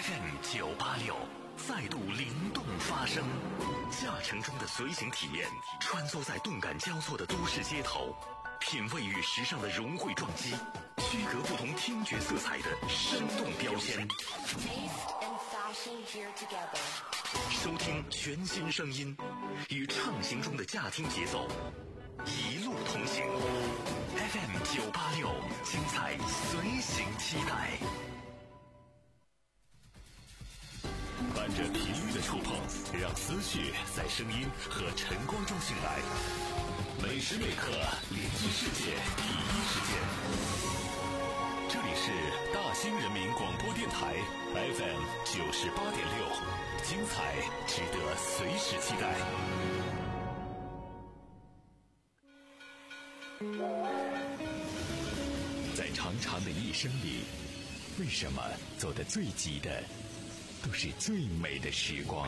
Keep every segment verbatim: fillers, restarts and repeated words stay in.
F M 九八六再度灵动发声，驾乘中的随行体验，穿梭在动感交错的都市街头，品味与时尚的融汇撞击，区隔不同听觉色彩的生动标签。收听全新声音，与畅行中的驾听节奏，一路同行。F M 九八六，精彩随行期待。伴着频率的触碰，让思绪在声音和晨光中醒来。每时每刻连接世界第一时间。这里是大兴人民广播电台 F M 九十八点六，精彩值得随时期待。在长长的一生里，为什么走得最急的都是最美的时光？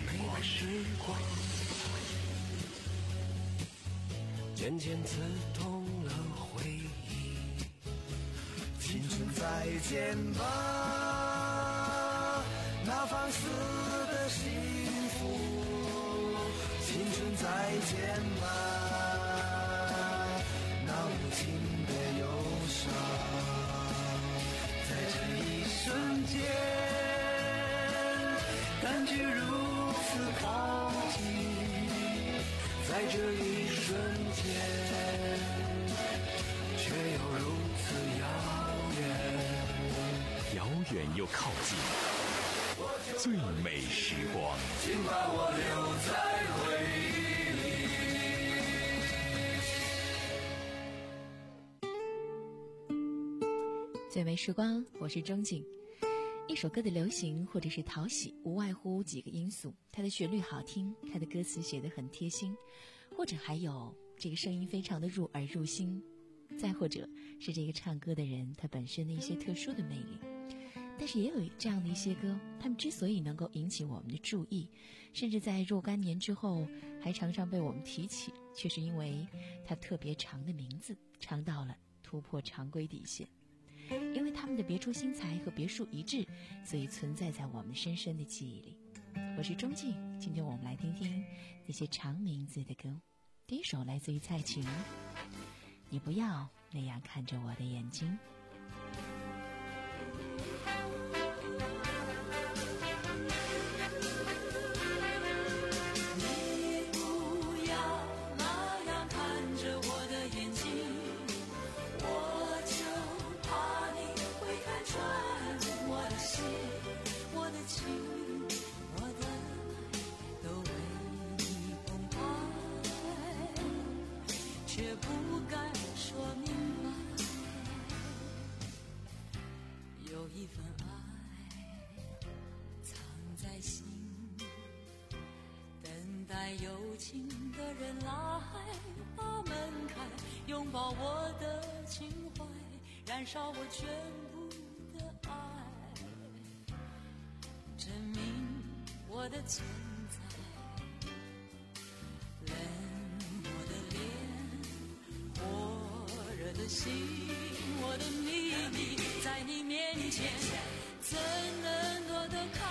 渐渐刺痛了回忆，青春再见吧，那放肆的幸福，青春再见吧，那无情的忧伤，在这一瞬间感觉如此靠近，在这一瞬间却又如此遥远， 遥远又靠近，最美时光， 请把我留在回忆里。最美时光，我是钟景。一首歌的流行或者是讨喜，无外乎几个因素：它的旋律好听，它的歌词写得很贴心，或者还有这个声音非常的入耳入心，再或者是这个唱歌的人他本身的一些特殊的魅力。但是也有这样的一些歌，他们之所以能够引起我们的注意，甚至在若干年之后还常常被我们提起，却是因为它特别长的名字，长到了突破常规底线。因为他们的别出心裁和别树一帜，所以存在在我们深深的记忆里。我是钟静，今天我们来听听那些长名字的歌。第一首来自于蔡琴，你不要那样看着我的眼睛。 你不要那样看着我的眼睛，我就怕你会看穿我的心，我的情，我的爱都为你澎湃，却不敢说明白。有一份爱藏在心，等待有情的人来把门开，拥抱我的情怀，燃烧我全部的爱，证明我的存在。冷漠的脸，火热的心，我的秘密在你面前怎能躲得开？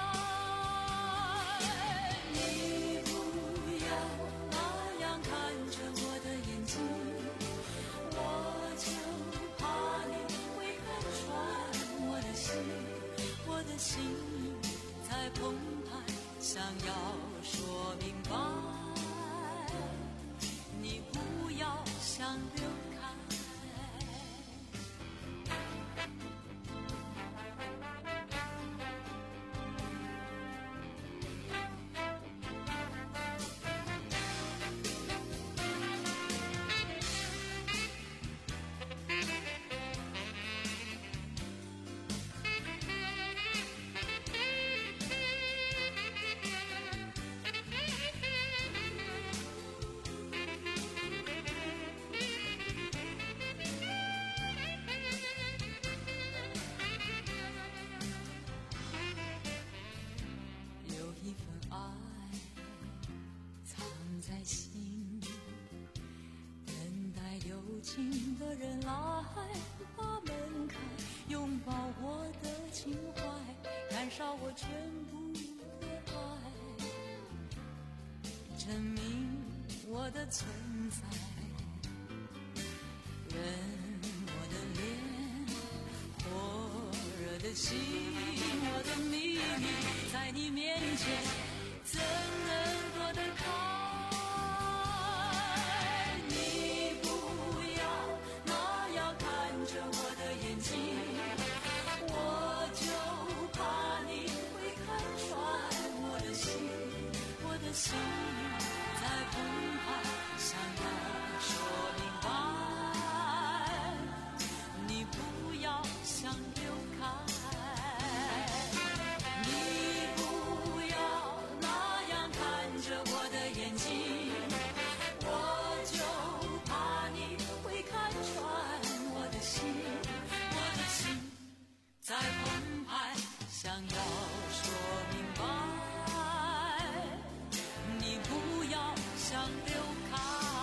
你不要那样看着我的眼睛，我就怕你会看穿我的心，我的心在澎湃，想要说明白，你不要想流开。 少我全部的爱，证明我的存在。人，我的脸，火热的心，我的秘密，在你面前怎能躲得开？你不要那样看着我的眼睛，我就怕你会看穿我的心，我的心在澎湃，想要说明白。你不要想流开，你不要那样看着我的眼睛，我就怕你会看穿我的心，我的心在澎湃，想要说明白，你不要想流开。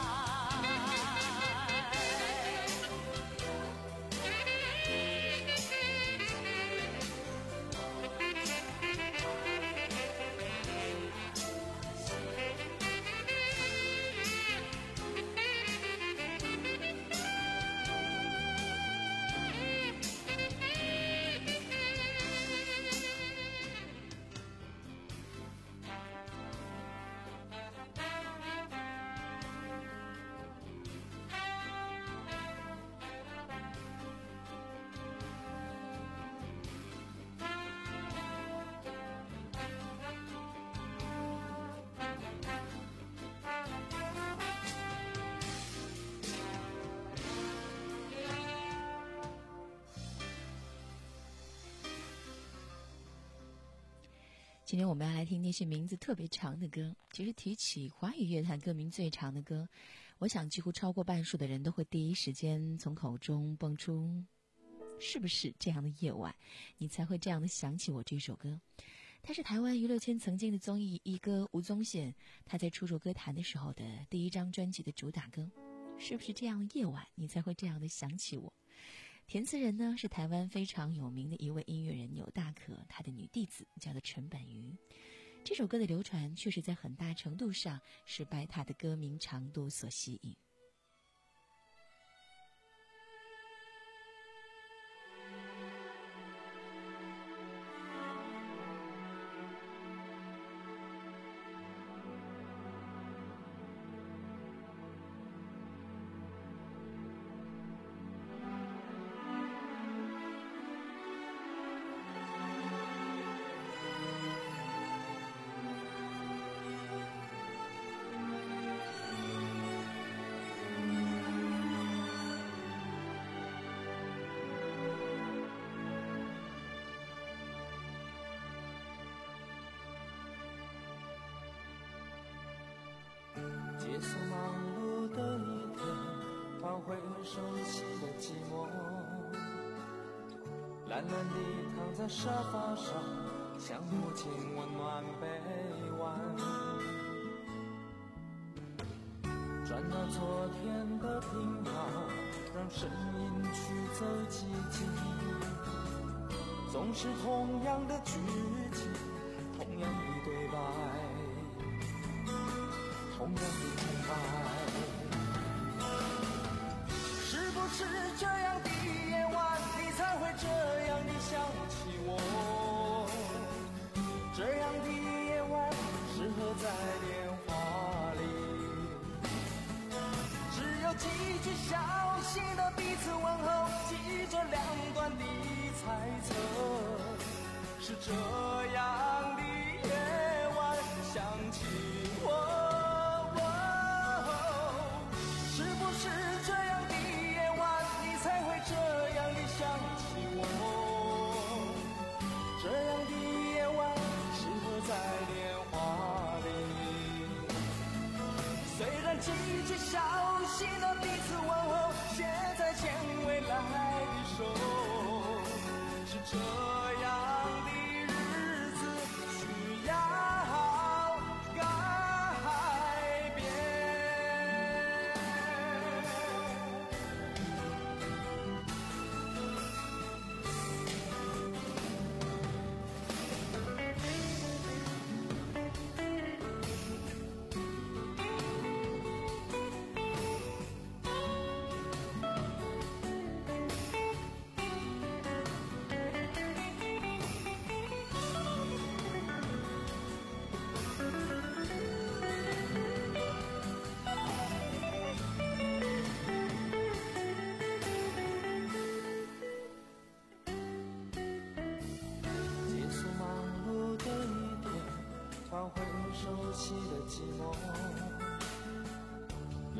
今天我们要来听那些名字特别长的歌。其实提起华语乐坛歌名最长的歌，我想几乎超过半数的人都会第一时间从口中蹦出是不是这样的夜晚，你才会这样的想起我这首歌。它是台湾娱乐圈曾经的综艺一哥吴宗宪，他在出入歌坛的时候的第一张专辑的主打歌。是不是这样的夜晚，你才会这样的想起我。填词人呢是台湾非常有名的一位音乐人钮大可，他的女弟子叫做陈本瑜。这首歌的流传确实在很大程度上是拜他的歌名长度所吸引。 结束忙碌的一天，换回很熟悉的寂寞。懒懒地躺在沙发上，想母亲温暖臂弯。转到昨天的频道，让声音驱走寂静。总是同样的剧情，同样的对白，同样的空白。是不是这样的夜晚，你才会这样的想起我？这样的夜晚适合在电话里，只有几句小心的彼此问候，记着两端的猜测。是这样的夜晚想起我。这样的夜晚适合在电话里，虽然几句小心的彼此问候，现在牵未来的手，是这样的日子需要改变。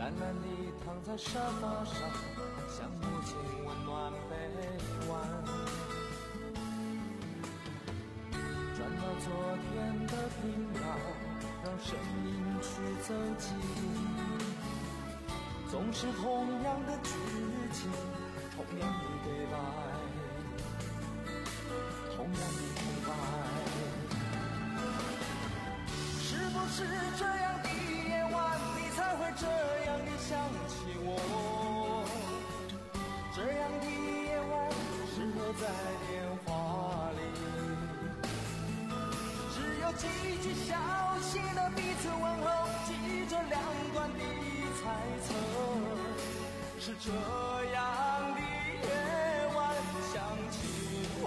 懒懒地躺在沙发上，像母亲温暖臂弯。转到昨天的频道，让声音去走进，总是同样的剧情，同样的对白，同样的空白。是不是这样的夜晚，你才会这样的想起我？这样的夜晚适合在电话里，只有几句小心的彼此问候，记着两端的猜测。是这样的夜晚想起我，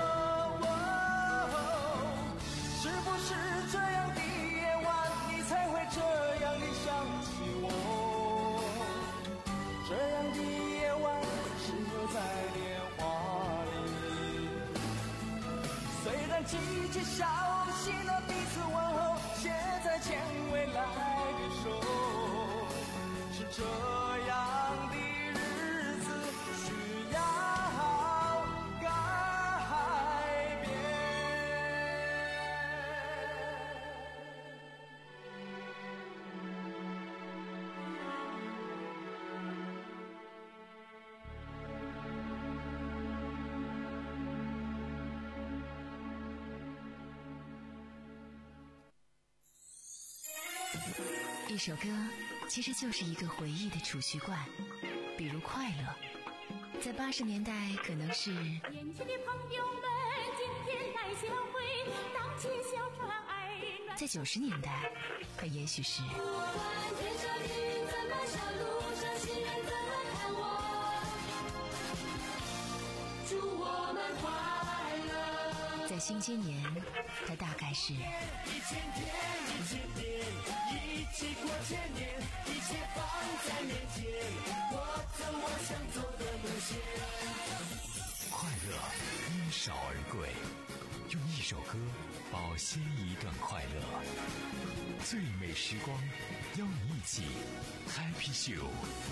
是不是这样的夜晚你才会这样的想起我？这样的夜晚适合在电话里，虽然季节小心的彼此问候，写在牵未来的手，是这样的日子需要改变。 一首歌其实就是一个回忆的储蓄罐，比如快乐，在八十年代可能是年轻的朋友们今天来相会，荡起小船儿暖。 在九十年代它也许是我问天上的怎么小路上行人怎么看我，祝我们快乐。 在新千年它大概是一千天一千年，一起过千年，一切放在面前，我走我想走的路线。 快乐因少而贵，用一首歌保鲜一段快乐。最美时光，邀你一起 Happy Show。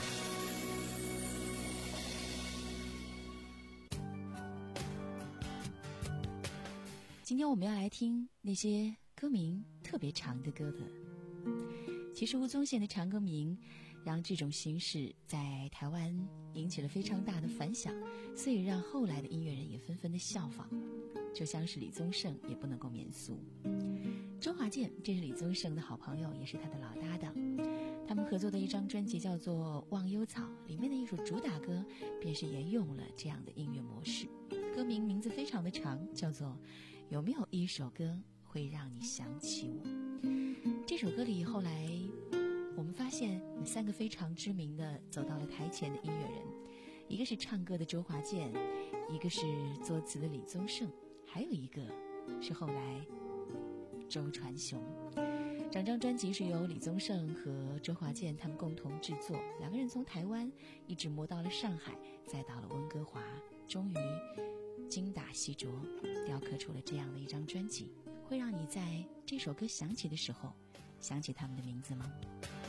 今天我们要来听那些歌名特别长的歌的。其实吴宗宪的长歌名让这种形式在台湾引起了非常大的反响，所以让后来的音乐人也纷纷的效仿，就像是李宗盛也不能够免俗。周华健这是李宗盛的好朋友，也是他的老搭档，他们合作的一张专辑叫做《忘忧草》，里面的一首主打歌便是沿用了这样的音乐模式。歌名名字非常的长，叫做有没有一首歌会让你想起我。这首歌里后来我们发现有三个非常知名的走到了台前的音乐人，一个是唱歌的周华健，一个是作词的李宗盛，还有一个是后来周传雄。整张专辑是由李宗盛和周华健他们共同制作，两个人从台湾一直磨到了上海，再到了温哥华，终于精打细琢雕刻出了这样的一张专辑。会让你在这首歌响起的时候想起他们的名字吗？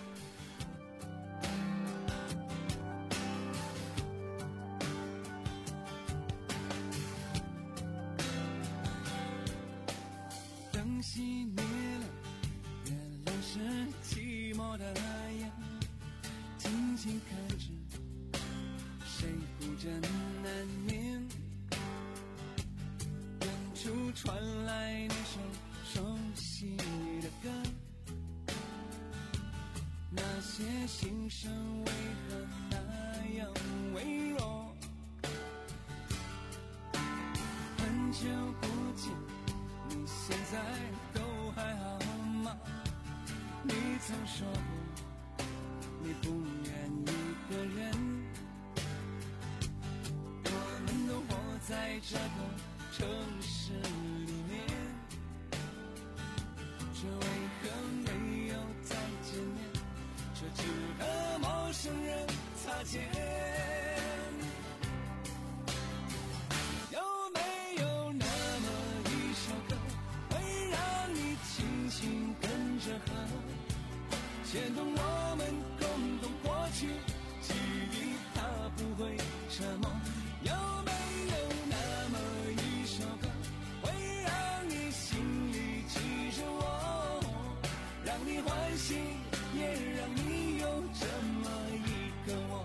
灯熄灭了，月亮是寂寞的眼，静静看着谁孤枕难眠，远处传来那首熟悉的歌，那些心声为何那样微弱，很久不见，你现在都还好吗？你曾说过你不愿一个人，我们都活在这个城市里面，这为何没有再见面？这只和陌生人擦肩。有没有那么一首歌，会让你轻轻跟着和，牵动我们共同心，也让你有这么一个我。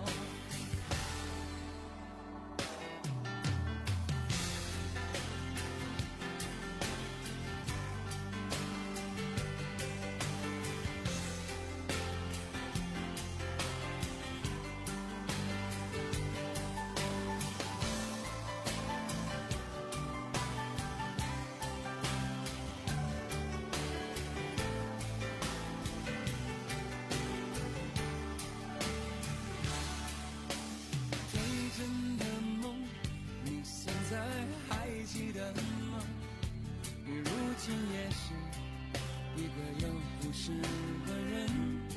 也是一个有故事的人，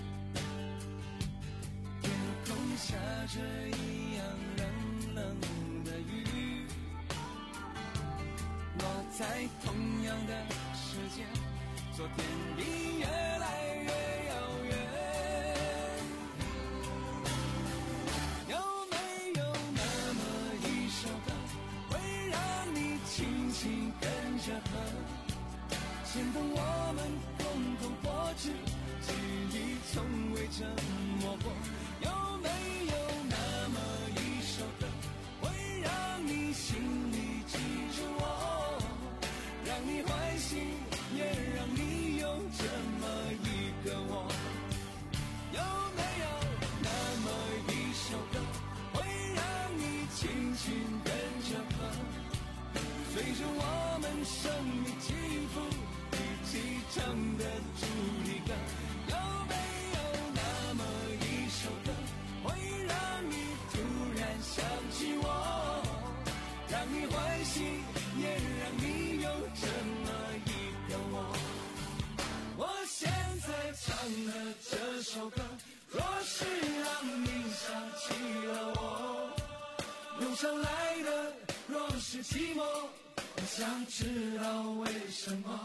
天空下着一样冷冷的雨，我在同样的时间，昨天比越来越遥远。有没有那么一首歌，会让你轻轻跟着和？牵动我们共同过去，记忆从未沉默过。有没有那么一首歌，会让你心里记住我，让你欢喜，也让你有这么一个我？有没有那么一首歌，会让你轻轻跟着和，随着我们生命起伏起唱的主题歌？有没有那么一首歌，会让你突然想起我，让你欢喜，也让你有这么一个我？我现在唱的这首歌，若是让你想起了我，涌上来的若是寂寞，我想知道为什么。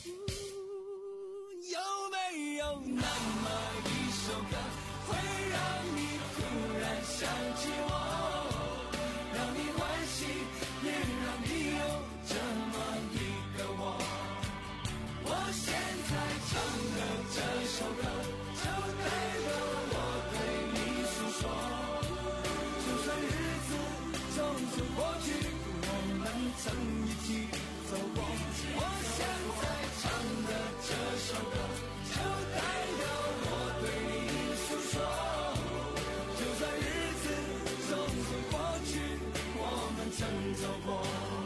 有没有那么一首歌，会让你突然想起我，让你欢喜，也让你有这么一个我？我现在唱的这首歌，就代表我对你诉说。就算日子匆匆过去，我们曾一起走过。我现在唱的这首歌，就代表我对你诉说。就算日子匆匆过去，我们曾走过。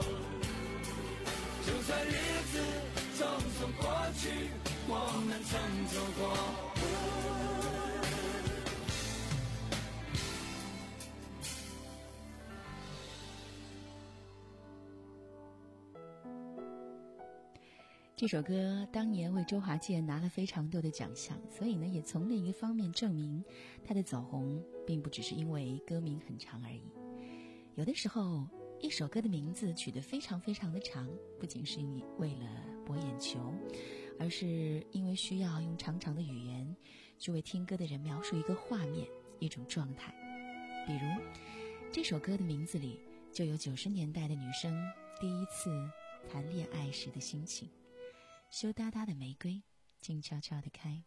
就算日子匆匆过去，我们曾走过。 这首歌当年为周华健拿了非常多的奖项，所以呢，也从另一方面证明他的走红并不只是因为歌名很长而已。有的时候，一首歌的名字取得非常非常的长，不仅是为了博眼球，而是因为需要用长长的语言去为听歌的人描述一个画面，一种状态。比如这首歌的名字里就有九十年代的女生第一次谈恋爱时的心情。羞答答的玫瑰，静悄悄地开。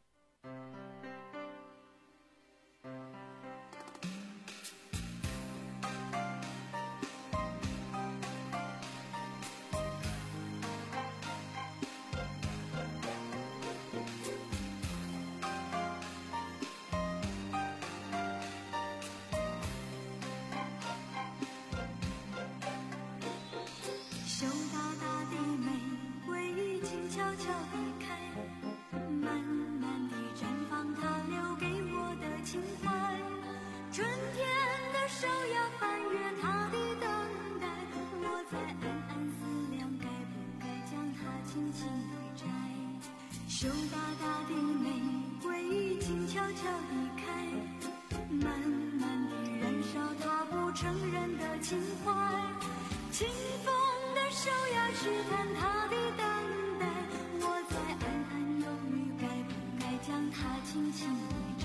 羞答答的玫瑰，静悄悄地开，慢慢地绽放它留给我的情怀。春天的手要翻越它的等待，我在暗暗思量，该不该将它轻轻地摘。羞答答的玫瑰，静悄悄地开，慢慢地燃烧它不承认的情怀。清风的手要试探它的等待，我在暗暗犹豫，该不该将它轻轻地摘。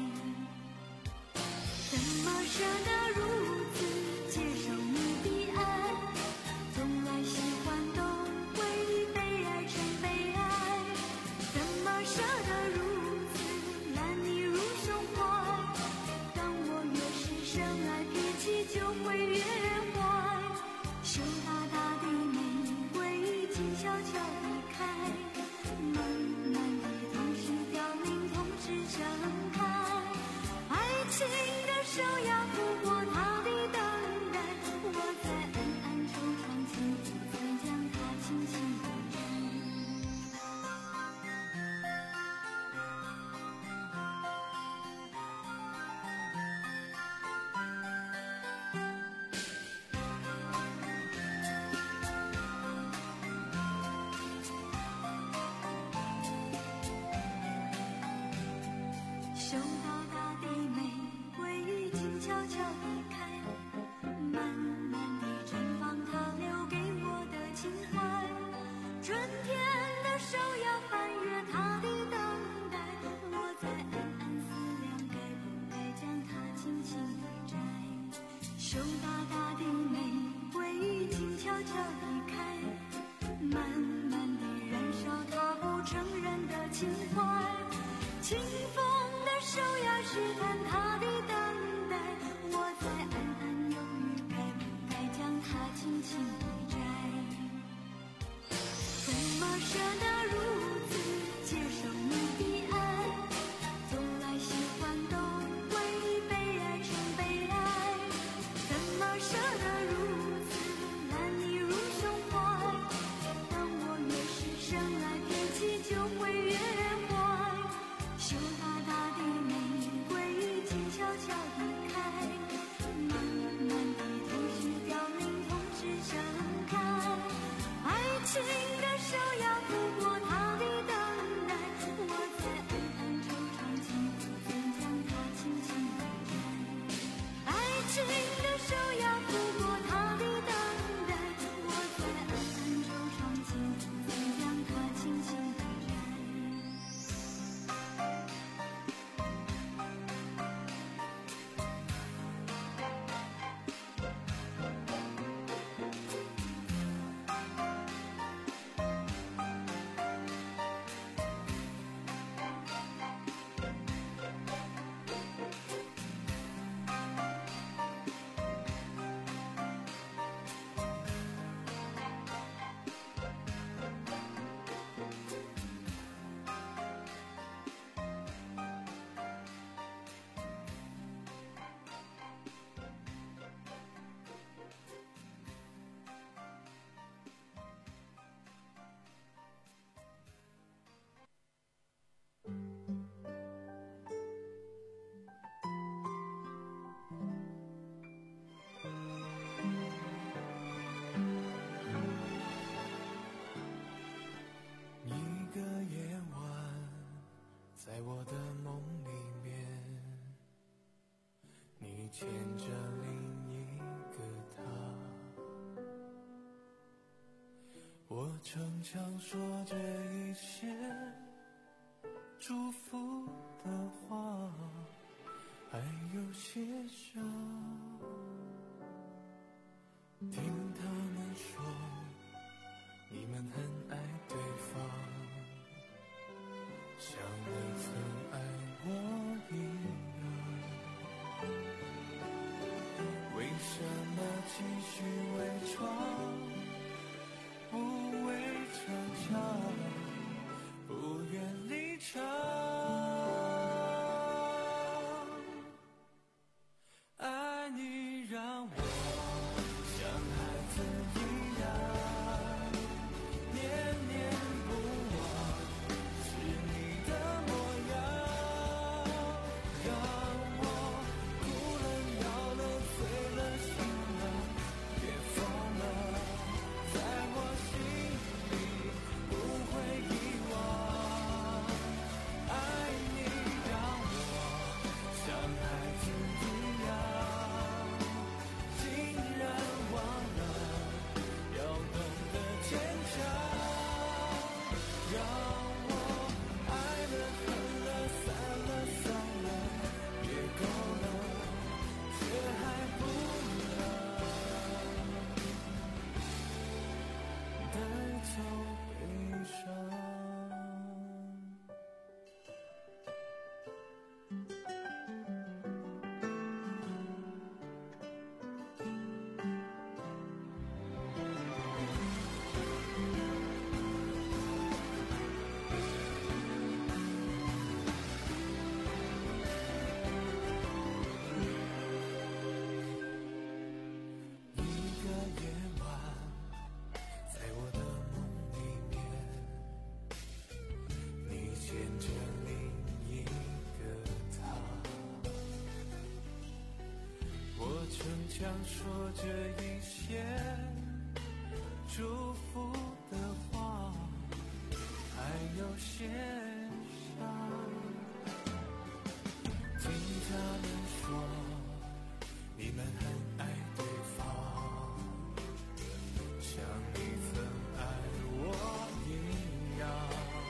怎么舍得如此接受你的爱，从来喜欢都会被爱成悲哀。怎么舍得如此悄悄地开，慢慢地同时凋零，同时盛开。爱情的手要抚过他的等待，我在暗暗惆怅间，才将它轻轻地摘。收到大地玫瑰已经悄悄地开，慢慢地绽放它留给我的情怀。春天的手要翻越它的等待，我在暗暗思量，该不该将它轻轻地摘。收到大地玫瑰已经悄悄地开，慢慢地燃烧它不承认的情怀。清风的手要试探它的等待，我在暗暗犹豫，该不该将它轻轻地摘。怎么舍得如此接受你的爱，从来喜欢都会被爱成被爱。怎么舍得如此揽你入胸怀，当我越是生来偏激，就会越坏。羞答答的玫瑰已经悄悄地开，慢慢地同时凋零，同时盛开。爱情的手要抚过它的等待，我在暗暗惆怅间，怎将它轻轻地摘。爱情的手要抚过它的等待，我在暗暗惆怅间，怎将它轻轻地摘。 一个夜晚，在我的梦里面，你牵着另一个他，我逞强说着一些祝福的话，还有些伤。听他们说，你们很爱对方，像你曾爱我一样。为什么继续伪装，不为逞强，不愿离场？爱你让我像孩讲说着一些祝福的话，还有些伤。听他们说，你们很爱对方，像你曾爱我一样。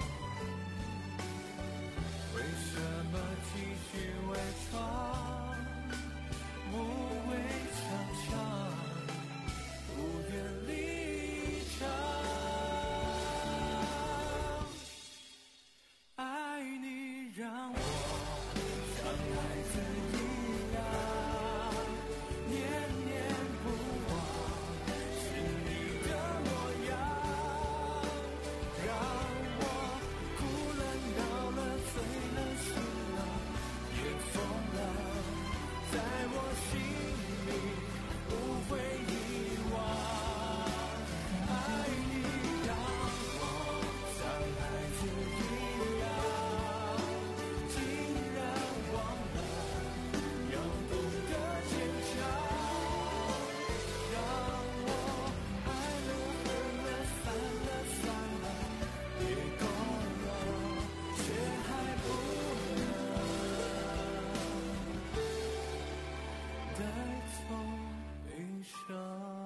为什么继续伪装，不为强强，不愿离场？爱你让我像孩子一样，念念不忘，是你的模样，让我哭了闹了醉了醒了也疯了，在我心里不会遗忘。爱你让我像孩子一样，竟然忘了要懂得坚强，让我爱了恨了散了算了也够了，却还不能带走悲伤。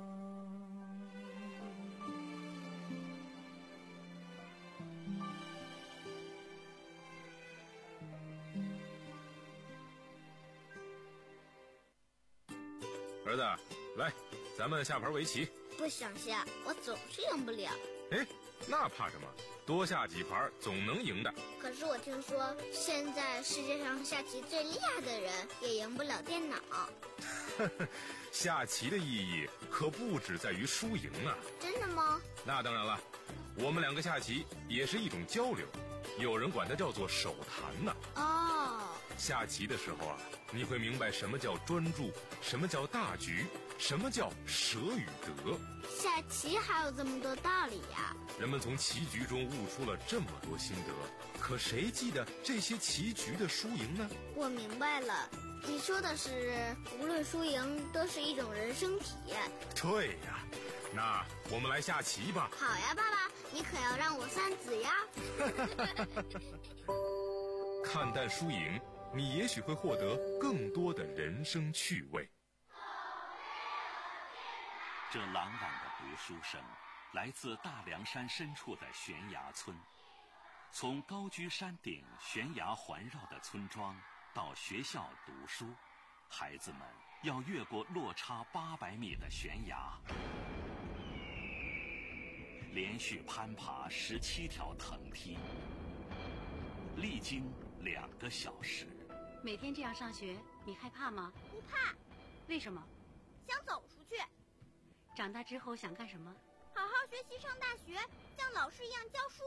儿子，来，咱们下盘围棋。 不想下，我总是赢不了。 哎，那怕什么？多下几盘总能赢的。 可是我听说，现在世界上下棋最厉害的人也赢不了电脑。 下棋的意义可不只在于输赢啊。 真的吗？ 那当然了，我们两个下棋也是一种交流，有人管它叫做手谈呢。 哦， 下棋的时候啊，你会明白什么叫专注，什么叫大局，什么叫舍与得。 下棋还有这么多道理呀！ 人们从棋局中悟出了这么多心得，可谁记得这些棋局的输赢呢？ 我明白了，你说的是无论输赢都是一种人生体验。 对呀，那我们来下棋吧。 好呀，爸爸，你可要让我三子呀！ 看淡输赢，你也许会获得更多的人生趣味。 这朗朗的读书声来自大凉山深处的悬崖村。从高居山顶悬崖环绕的村庄到学校读书，孩子们要越过落差八百米的悬崖，连续攀爬十七条藤梯，历经两个小时。 每天这样上学，你害怕吗？ 不怕。 为什么？ 想走出去。 长大之后想干什么？ 好好学习，上大学，像老师一样教书。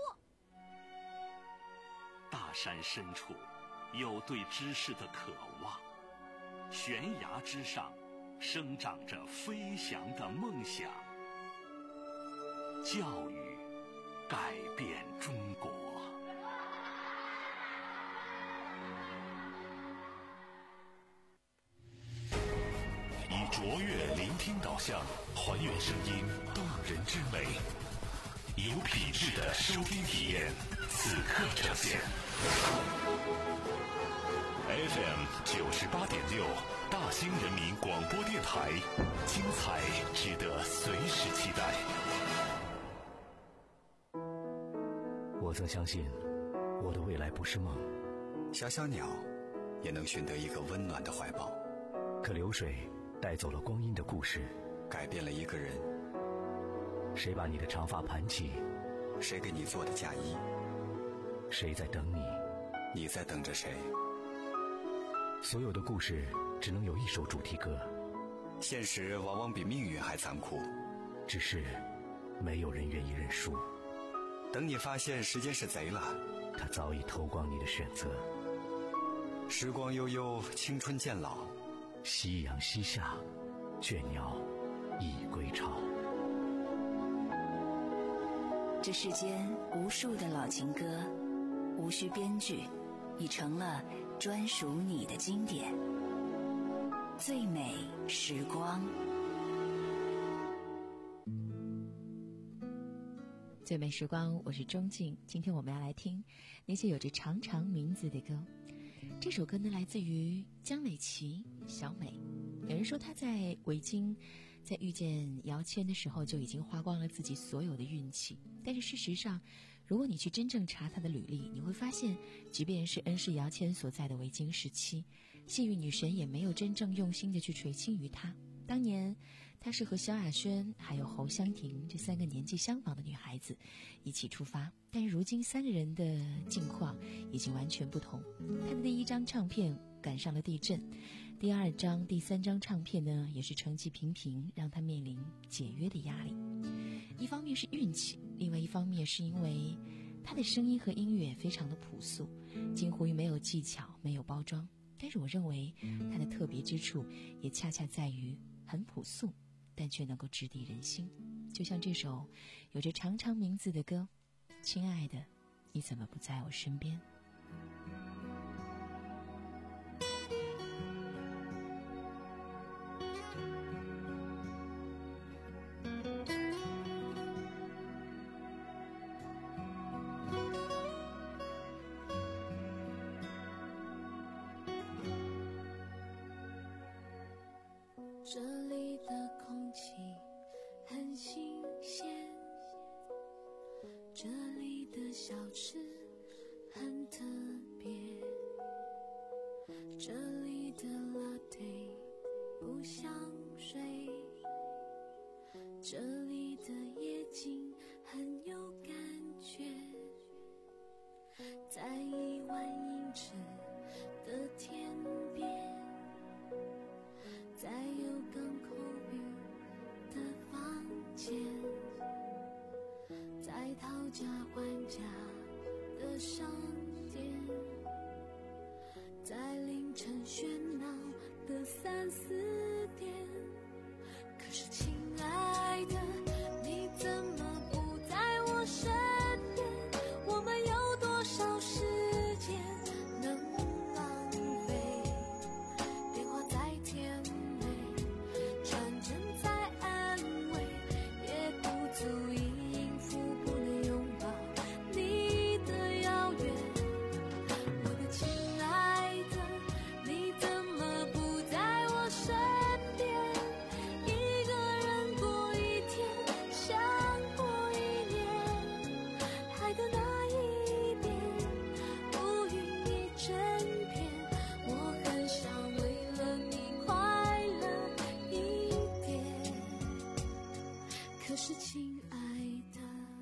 大山深处有对知识的渴望，悬崖之上生长着飞翔的梦想。教育改变中国。以卓越聆听导向，还原声音动人之美，有品质的收听体验，此刻呈现。F M 九十八点六，大兴人民广播电台，精彩值得随时期待。 我曾相信，我的未来不是梦。 小小鸟也能寻得一个温暖的怀抱。 可流水带走了光阴的故事， 改变了一个人。 谁把你的长发盘起？ 谁给你做的嫁衣？ 谁在等你？ 你在等着谁？ 所有的故事只能有一首主题歌。 现实往往比命运还残酷， 只是没有人愿意认输。 等你发现时间是贼了， 他早已偷光你的选择。 时光悠悠，青春渐老， 夕阳西下，倦鸟已归巢。 这世间无数的老情歌，无需编剧，已成了专属你的经典。 最美时光。 最美时光，我是钟静。今天我们要来听那些有着长长名字的歌。这首歌呢，来自于江美琪，小美。有人说她在维京在遇见姚谦的时候就已经花光了自己所有的运气，但是事实上如果你去真正查她的履历，你会发现即便是恩师姚谦所在的维京时期，幸运女神也没有真正用心的去垂青于她。当年她是和萧亚轩还有侯湘婷这三个年纪相仿的女孩子一起出发，但是如今三个人的境况已经完全不同。她的第一张唱片赶上了地震，第二张第三张唱片呢也是成绩平平，让她面临解约的压力。一方面是运气，另外一方面是因为她的声音和音乐非常的朴素，近乎于没有技巧没有包装，但是我认为她的特别之处也恰恰在于很朴素，但却能够直抵人心。就像这首有着长长名字的歌，亲爱的，你怎么不在我身边？ 这里的空气很新鲜，这里的小吃很特别，这里的 latte 不像水，这里的夜景很有感觉，在一万英尺的天边，在有港口 view 的房间，在讨价还价的商店，在凌晨喧闹的三四点。可是亲爱的，你怎么不在我身边？我们有多少时间能浪费？电话在甜美，传真在安慰，也不足以应付不能拥抱你的遥远。我的亲爱的，你怎么不在我身边？一个人过一天像过一年，海的那一边乌云一整片，我很想为了你快乐一点。可是亲爱的，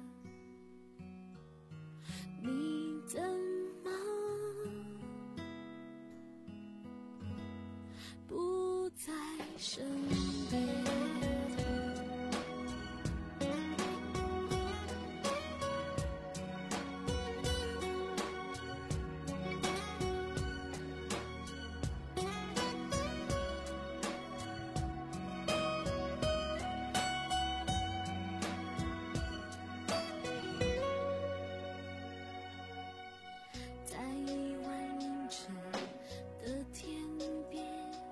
你怎么不在身边？在一万英尺的天边，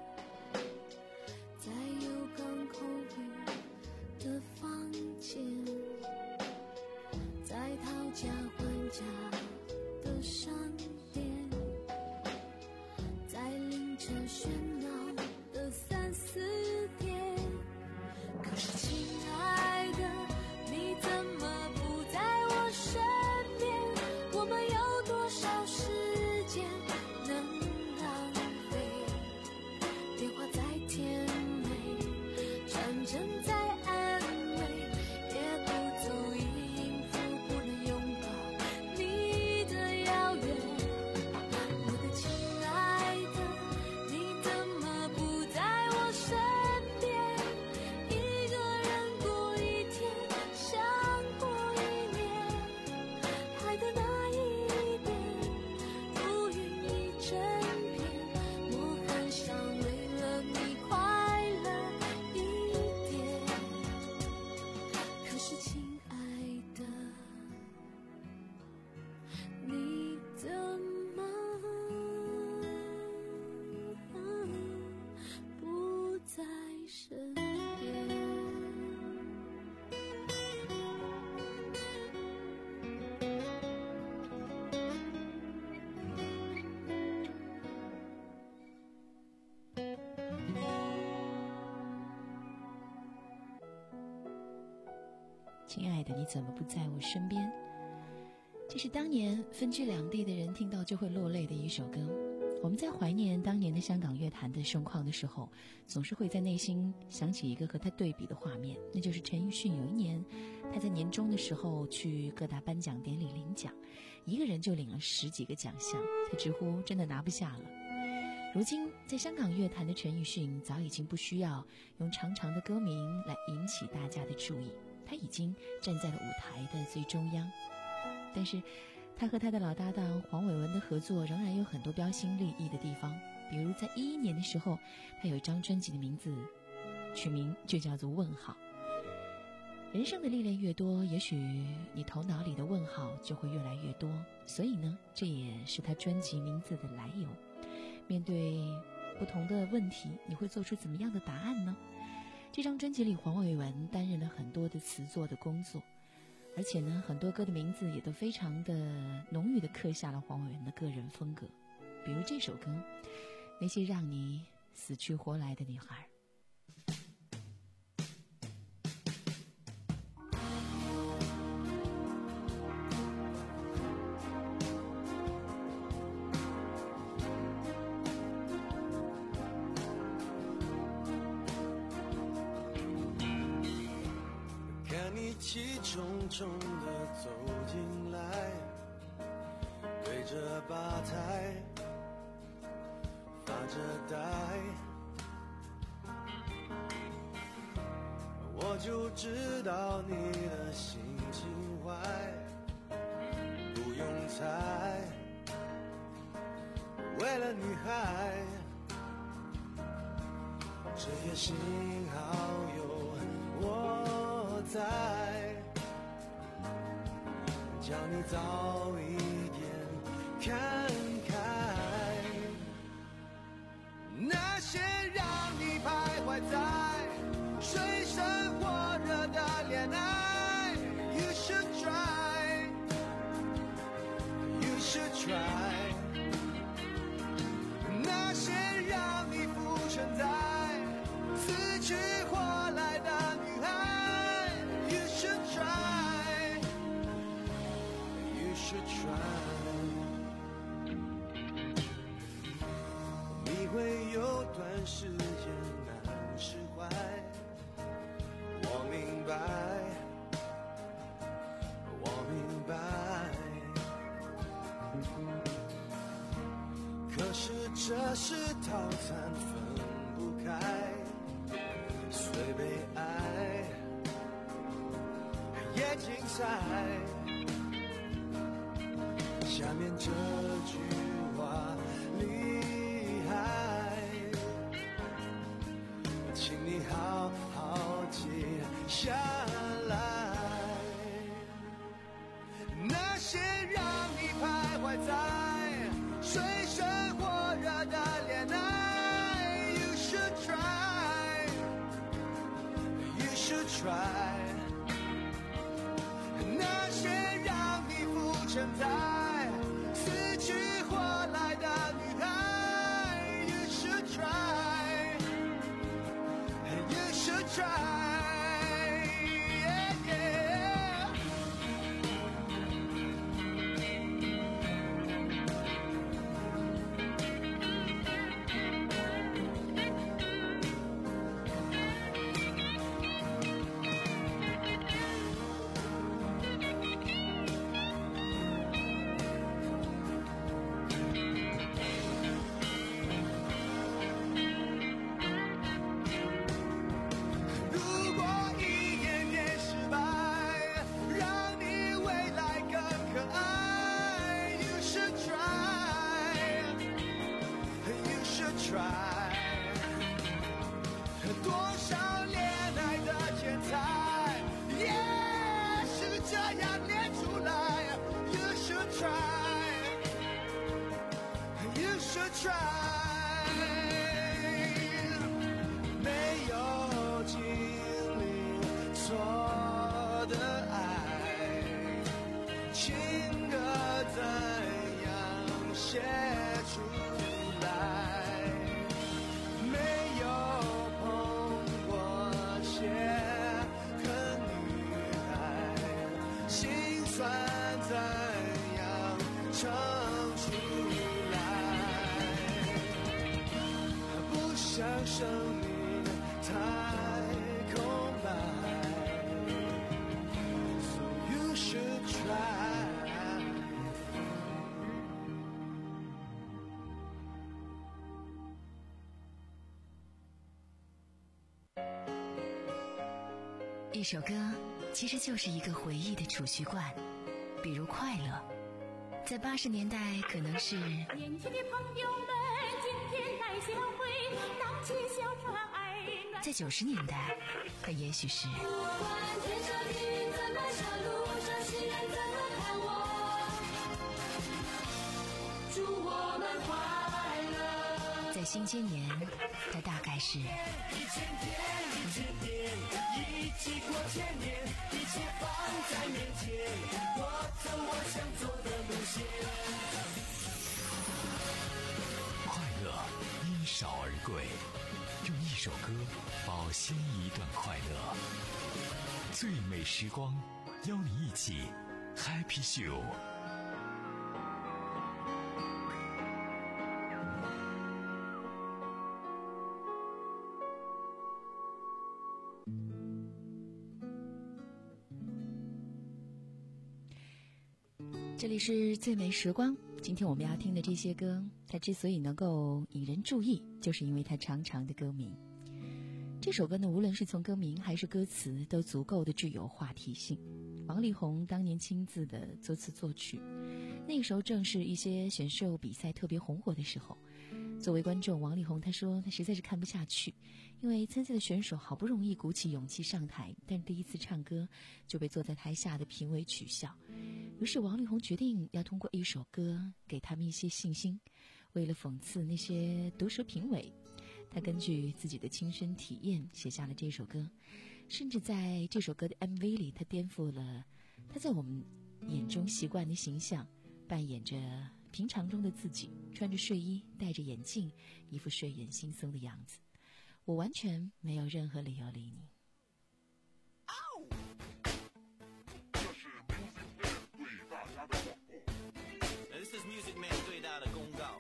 在有港口 view 的房间，在讨价还价的商店，在凌晨喧闹的三四点。可是亲爱的，你怎么不在我身边？我们有多少时间能浪费？电话在甜美，传真在安慰，也不足以应付不能拥抱你的遥远。 亲爱的，你怎么不在我身边？这是当年分居两地的人听到就会落泪的一首歌。我们在怀念当年的香港乐坛的盛况的时候，总是会在内心想起一个和他对比的画面，那就是陈奕迅有一年他在年终的时候去各大颁奖典礼领奖，一个人就领了十几个奖项，他直呼真的拿不下了。如今在香港乐坛的陈奕迅早已经不需要用长长的歌名来引起大家的注意，他已经站在了舞台的最中央。但是他和他的老搭档黄伟文的合作仍然有很多标新立异的地方，比如在一一年的时候，他有一张专辑的名字取名就叫做问号。人生的历练越多，也许你头脑里的问号就会越来越多，所以呢，这也是他专辑名字的来由。面对不同的问题，你会做出怎么样的答案呢？这张专辑里，黄伟文担任了很多的词作的工作，而且呢，很多歌的名字也都非常的浓郁的刻下了黄伟文的个人风格。比如这首歌，那些让你死去活来的女孩。 气冲冲地走进来，对着吧台发着呆，我就知道你的心情坏，不用猜，为了女孩，这也幸好有我在，叫你早一点看开，那些让你徘徊在水深火热的恋爱 You should try You should try 那些让你浮沉在死去活来的女孩 You should try You should try 你会有段时间难释怀，我明白我明白，可是这是套餐分不开，虽被爱也精彩，下面这句话厉害，请你好好记下来，那些让你徘徊在水深火热的恋爱 You should try You should try 那些让你浮沉在死去活来的女孩 You should try You should try try 没有经历错的爱，情歌怎样写出来，没有碰过鞋和女孩算怎样唱出来，不想生命太空白 So you should try。 一首歌其实就是一个回忆的储蓄罐，比如快乐，在八十年代可能是年轻的朋友们，今天来相会，荡起小船儿暖。 在九十年代，它也许是不管天上云怎么下，路上行人怎么看我，祝我们快乐。 在新千年，它大概是一千天，一千天，一起过千年，一切放在面前，我走我想走的路线。 快乐因少而贵，用一首歌保鲜一段快乐。最美时光，邀你一起 Happy Show。 这里是最美时光，今天我们要听的这些歌，它之所以能够引人注意，就是因为它长长的歌名。这首歌呢，无论是从歌名还是歌词，都足够的具有话题性。王力宏当年亲自的作词作曲，那个时候正是一些选秀比赛特别红火的时候。作为观众，王力宏他说他实在是看不下去，因为参赛的选手好不容易鼓起勇气上台，但第一次唱歌就被坐在台下的评委取笑。于是王力宏决定要通过一首歌给他们一些信心。为了讽刺那些毒舌评委，他根据自己的亲身体验写下了这首歌，甚至在这首歌的 M V 里，他颠覆了他在我们眼中习惯的形象，扮演着平常中的自己，穿着睡衣，戴着眼镜，一副睡眼惺忪的样子。我完全没有任何理由理你。 This is Music Man 最大的公告。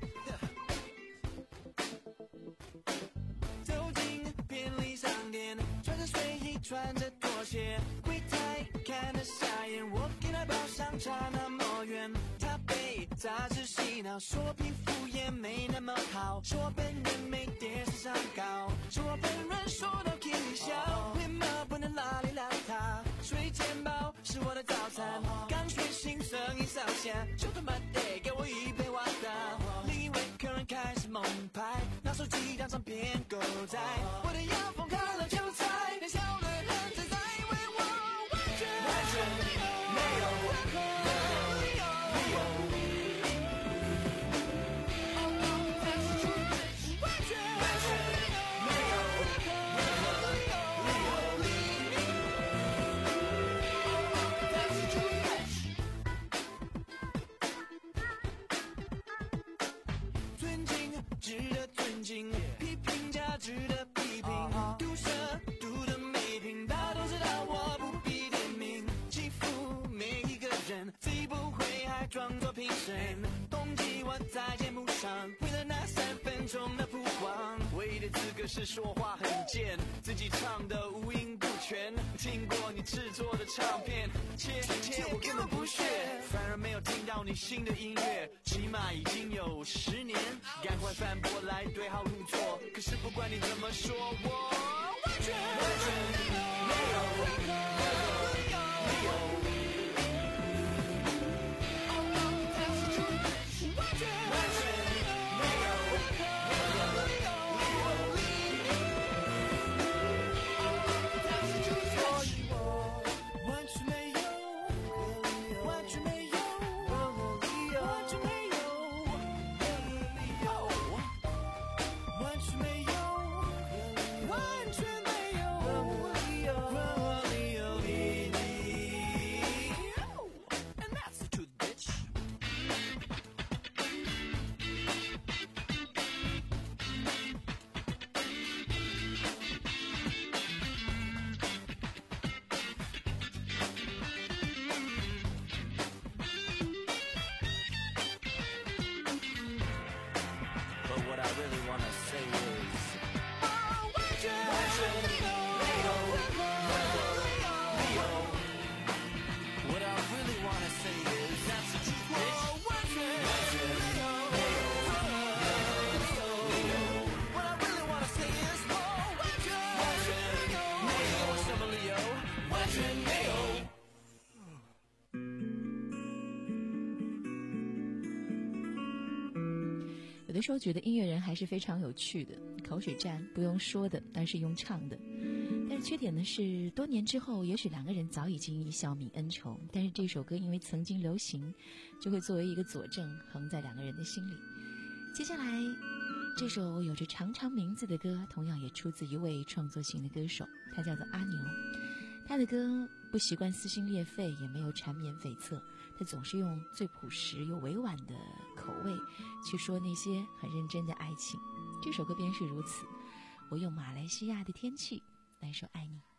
走进便利商店，穿着睡衣，穿着拖鞋，柜台看得傻眼，我给他报上差那么远，他被杂志洗脑，说皮肤也没那么好，说本人没电视上高，说本人说到可以笑，为嘛不能邋里邋遢？睡前包是我的早餐，刚睡醒声音上线，就他妈得给我一杯瓦达。另一位客人开始猛拍，拿手机当唱片狗仔，我的牙缝看了就猜，连小的人在在为我完全完全没有任何理由。完全完全没有任何理由。尊敬值得尊敬，批评家值得批评，毒舌毒的没品，大家都知道我不必点名，欺负每一个人，自己不会还装作评审。冬季我在节目上，为了那三分钟的曝光，唯一的资格是说话很贱，自己唱的五音不全，听过你制作的唱片，切切我根本不屑，反而没有听到你新的音乐，起码已经有十年，赶快反驳来对号入座。可是不管你怎么说，我完全完全没有任何理由。完全完全没有任何理由。所以我完全没有，完全没有，完全没有。完全没有，完全没有理由，理由。 的时候觉得音乐人还是非常有趣的，口水战不用说的，但是用唱的。但是缺点呢是，多年之后，也许两个人早已经一笑泯恩仇，但是这首歌因为曾经流行，就会作为一个佐证，横在两个人的心里。接下来，这首有着长长名字的歌，同样也出自一位创作型的歌手，他叫做阿牛。他的歌不习惯撕心裂肺，也没有缠绵悱恻，他总是用最朴实又委婉的口味去说那些很认真的爱情。这首歌便是如此，我用马来西亚的天气来说爱你。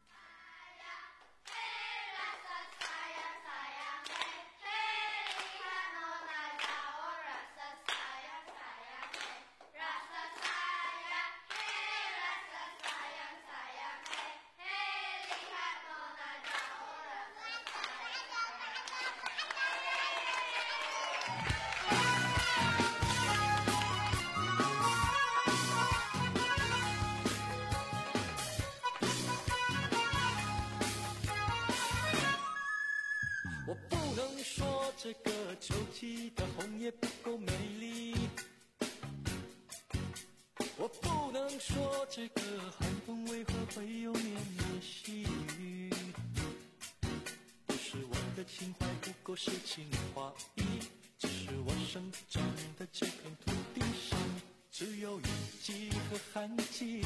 我不能说这个秋季的红叶不够美丽，我不能说这个寒风为何会有绵绵细雨，不是我的情怀不够诗情画意，只是我生长的这片土地上只有雨季和旱季。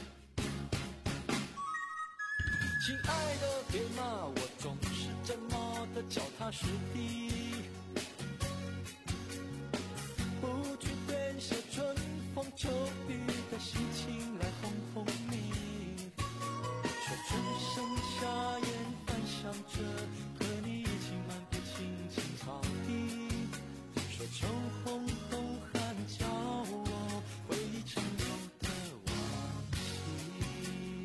亲爱的，别骂我总是这么的脚踏实地，不去编写春风秋雨的心情来哄哄你，说春生夏燕繁响着，和你一起漫步青青草地，说秋红后寒叫我回忆成有的往昔。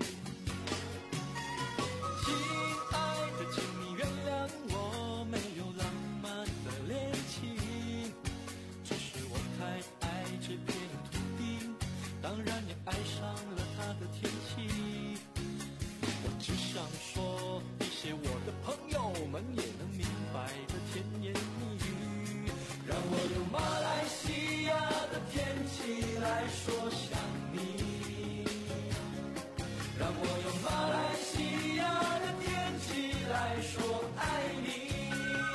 亲爱的，请你原谅我没有浪漫的恋情，只是我太爱这片土地，当然也爱上了它的天气。我只想说一些我的朋友们也能明白的甜言蜜语，让我用马来西亚的天气来说想你，让我用马来西亚的天气来说爱你，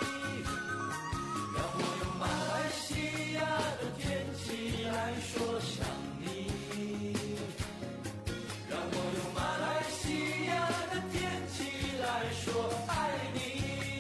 让我用马来西亚的天气来说想你，让我用马来西亚的天气来说爱你。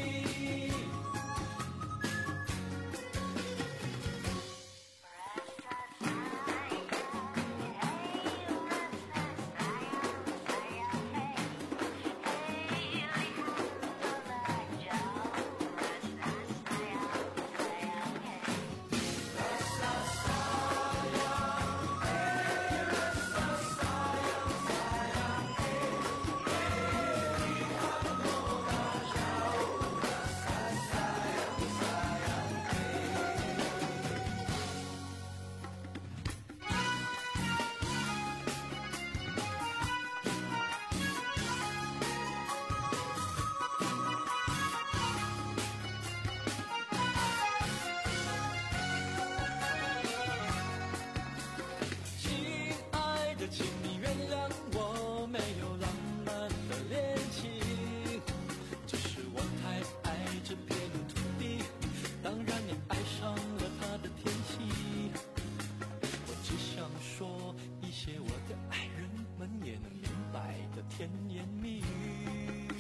甜言蜜语，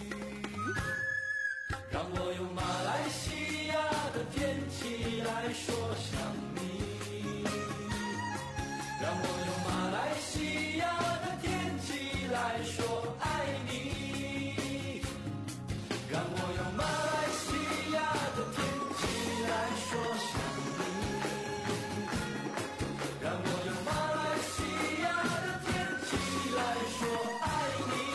让我用马来西亚的天气来说想你，让我用马来西亚的天气来说爱你，让我用马来西亚的天气来说想你，让我用马来西亚的天气来说爱你。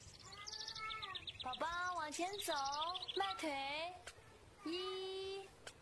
宝宝往前走，迈腿，一、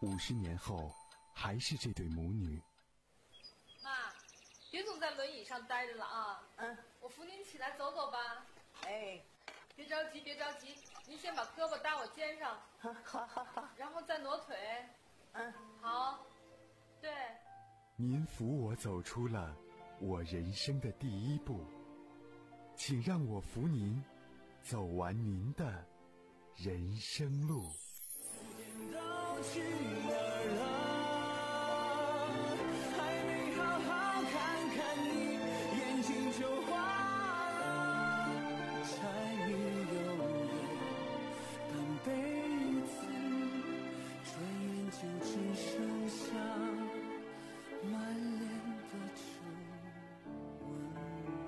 五十年后还是这对母女。 妈，别总在轮椅上待着了啊！嗯，我扶您起来走走吧。哎，别着急，别着急，您先把胳膊搭我肩上。好好好。然后再挪腿。嗯，好。对。 您扶我走出了我人生的第一步，请让我扶您走完您的人生路。 都去哪儿了？还没好好看看你，眼睛就花了。柴米油盐半辈子，转眼就只剩下满脸的皱纹。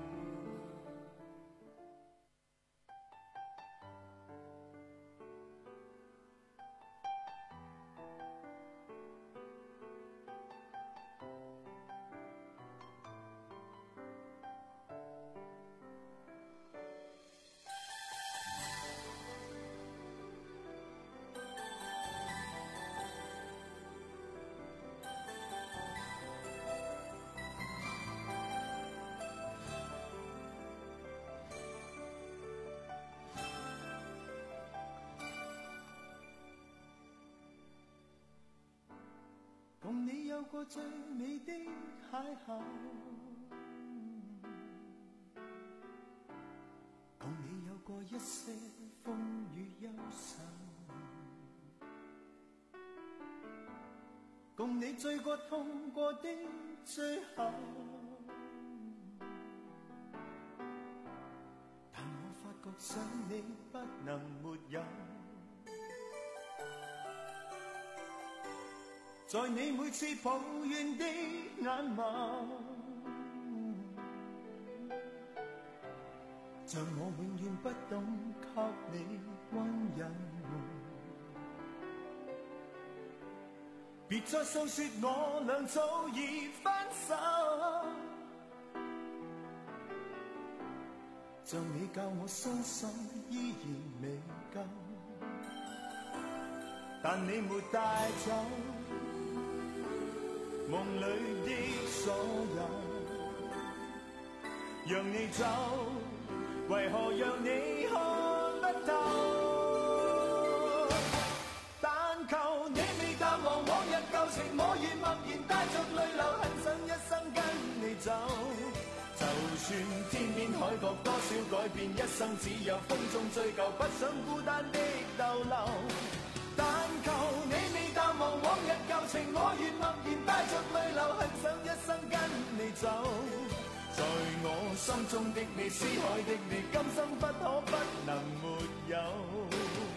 共你有過最美的邂逅，共你有過一些風雨憂愁，共你醉過痛過的最後，但我發覺想你不能沒有。在你每次抱怨的眼眸，像我永遠不懂給你溫柔。別再訴說我倆早已分手，像你教我傷心依然未夠，但你沒帶走夢裏的所有，讓你走，為何讓你看不透？但求你未淡忘往日舊情，我願默然帶着淚流，很想一生跟你走。就算天邊海角多少改變，一生只有風中追究，不想孤單的逗留。但求你未淡忘往日舊情，我願默然帶着淚流，很想一生跟你走。在我心中的你，思海的你，今生不可不能沒有。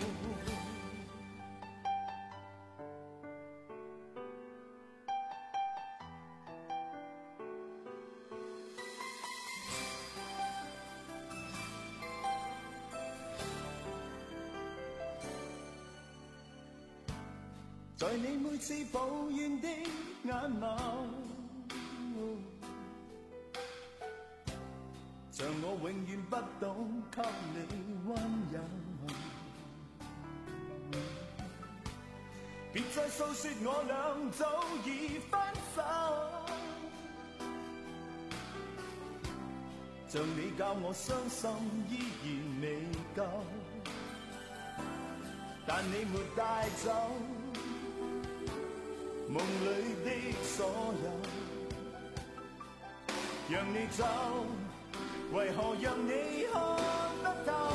在你每次抱怨的眼眸，像我永遠不懂給你溫柔。別再訴說我倆早已分手，像你教我傷心依然未夠，但你沒帶走夢裏的所有，讓你走，為何讓你看不透？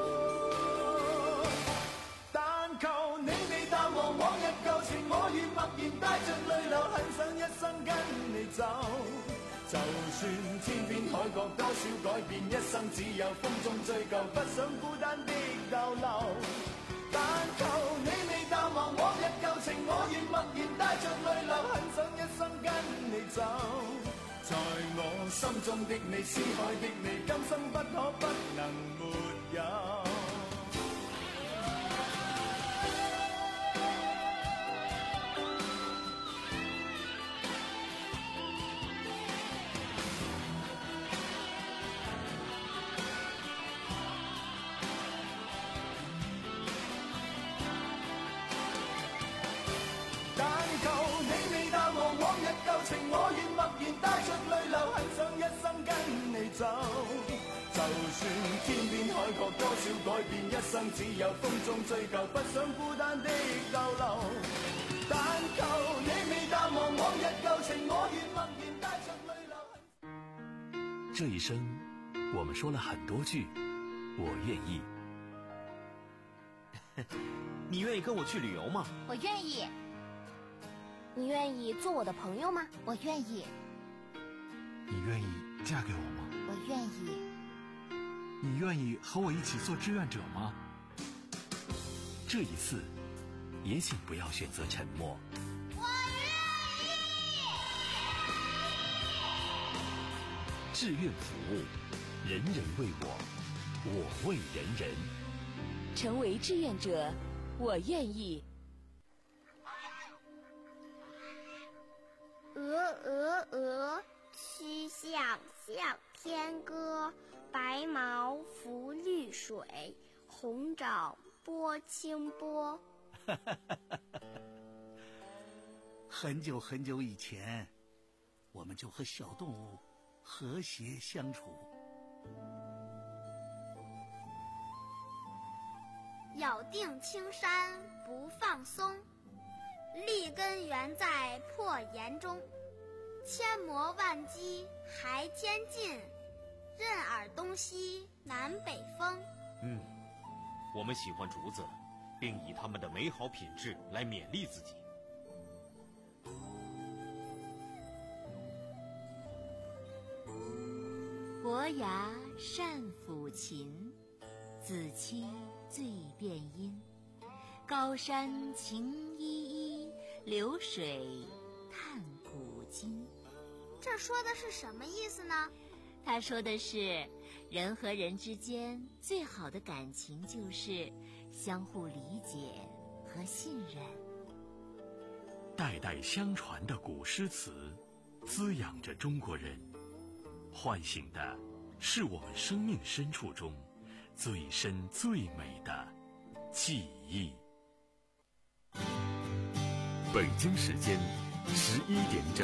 但求你未淡忘往日舊情，我願默然帶着淚流，很想一生跟你走。就算天邊海角多少改變，一生只有風中追究，不想孤單的逗留。但求你未淡忘往日舊情，我願默然帶着淚流，很想一生跟你走。在我心中的你，思海的你，今生不可不能沒有。但船，天邊海角多少改變，一生只有風中追究，不想孤單的逗留。但求你未淡忘往日舊情，我願默然帶着淚流。 这一生，我们说了很多句“我愿意”。 你愿意跟我去旅游吗？ 我愿意。你愿意做我的朋友吗？我愿意。 你愿意嫁给我吗？ 我愿意。 你愿意和我一起做志愿者吗？ 这一次，也请不要选择沉默。 我愿意。 志愿服务，人人为我，我为人人。 成为志愿者，我愿意。 鹅鹅鹅，曲项向天歌。白毛浮绿水，红掌拨清波。 很久很久以前，我们就和小动物和谐相处。 咬定青山不放松，立根原在破岩中。千磨万击还天进，任尔东西南北风。 嗯，我们喜欢竹子，并以它们的美好品质来勉励自己。 伯牙善抚琴，子期最辨音。高山晴依依，流水叹古今。 这说的是什么意思呢？ 他说的是，人和人之间最好的感情就是相互理解和信任。 代代相传的古诗词，滋养着中国人，唤醒的是我们生命深处中最深最美的记忆。北京时间十一点整。